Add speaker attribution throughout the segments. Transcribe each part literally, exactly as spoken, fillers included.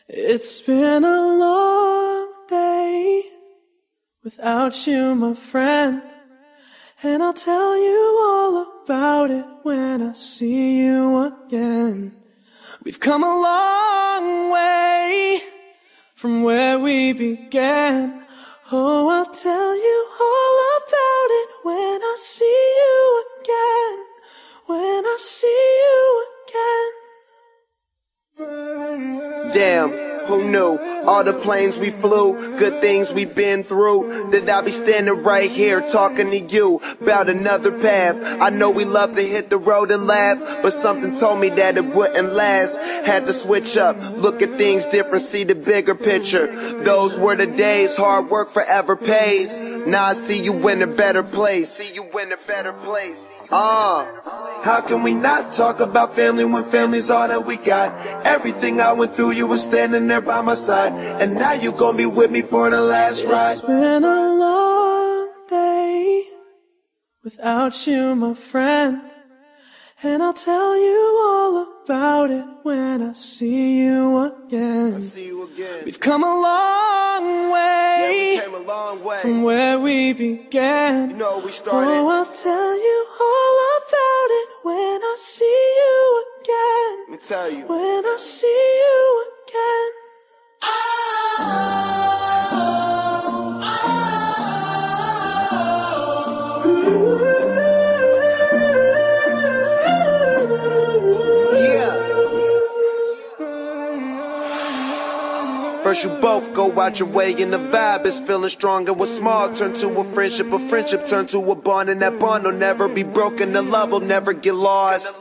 Speaker 1: It's been a long day without you, my friend, and I'll tell you all about it when I see you again. We've come a long way from where we began. Oh, I'll tell you all about it when I see you again. When I see you again.
Speaker 2: Damn, who knew? All the planes we flew, good things we've been through, that I'll be standing right here talking to you about another path. I know we love to hit the road and laugh, but something told me that it wouldn't last. Had to switch up, look at things different, see the bigger picture. Those were the days, hard work forever pays. Now I see you in a better place. See you in a better place. Ah, uh, how can we not talk about family when family's all that we got? Everything I went through, you were standing there by my side, and now you gonna be with me for the last ride.
Speaker 1: It's been a long day without you, my friend, and I'll tell you all about it when I see you again.
Speaker 2: I see you again.
Speaker 1: We've come a long way,
Speaker 2: yeah, we came a long way
Speaker 1: from where we began.
Speaker 2: You know we started.
Speaker 1: Oh, I'll tell you all about it when I see you again.
Speaker 2: Let me tell you.
Speaker 1: When I see you again. Oh, oh, oh.
Speaker 2: Yeah. First you both go out your way and the vibe is feeling strong, and what's small turn to a friendship, a friendship turn to a bond, and that bond will never be broken, the love will never get lost.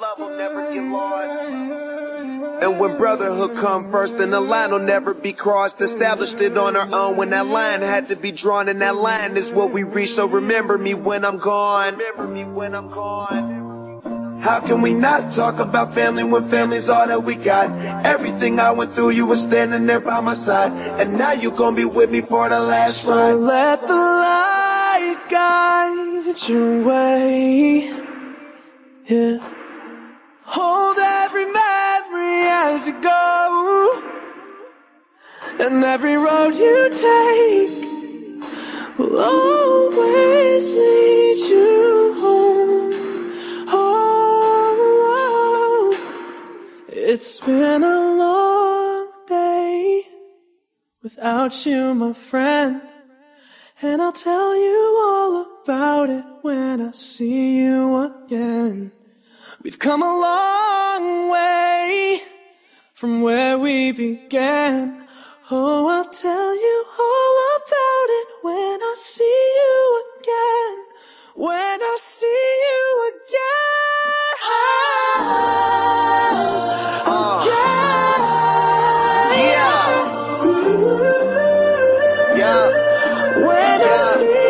Speaker 2: And when brotherhood come first, then the line will never be crossed. Established it on our own when that line had to be drawn, and that line is what we reach. So remember me when I'm gone. Remember me when I'm gone. How can we not talk about family when family's all that we got? Everything I went through, you were standing there by my side, and now you gonna be with me for the last
Speaker 1: so
Speaker 2: ride.
Speaker 1: Let the light guide your way. Yeah. Hold every memory as you go, and every road you take will always lead you home. Oh, it's been a long day without you, my friend, and I'll tell you all about it when I see you again. We've come a long way from where we began. Oh, I'll tell you all about it when I see you again. When I see you again. Oh, again.
Speaker 2: Yeah. Yeah.
Speaker 1: When
Speaker 2: yeah.
Speaker 1: I see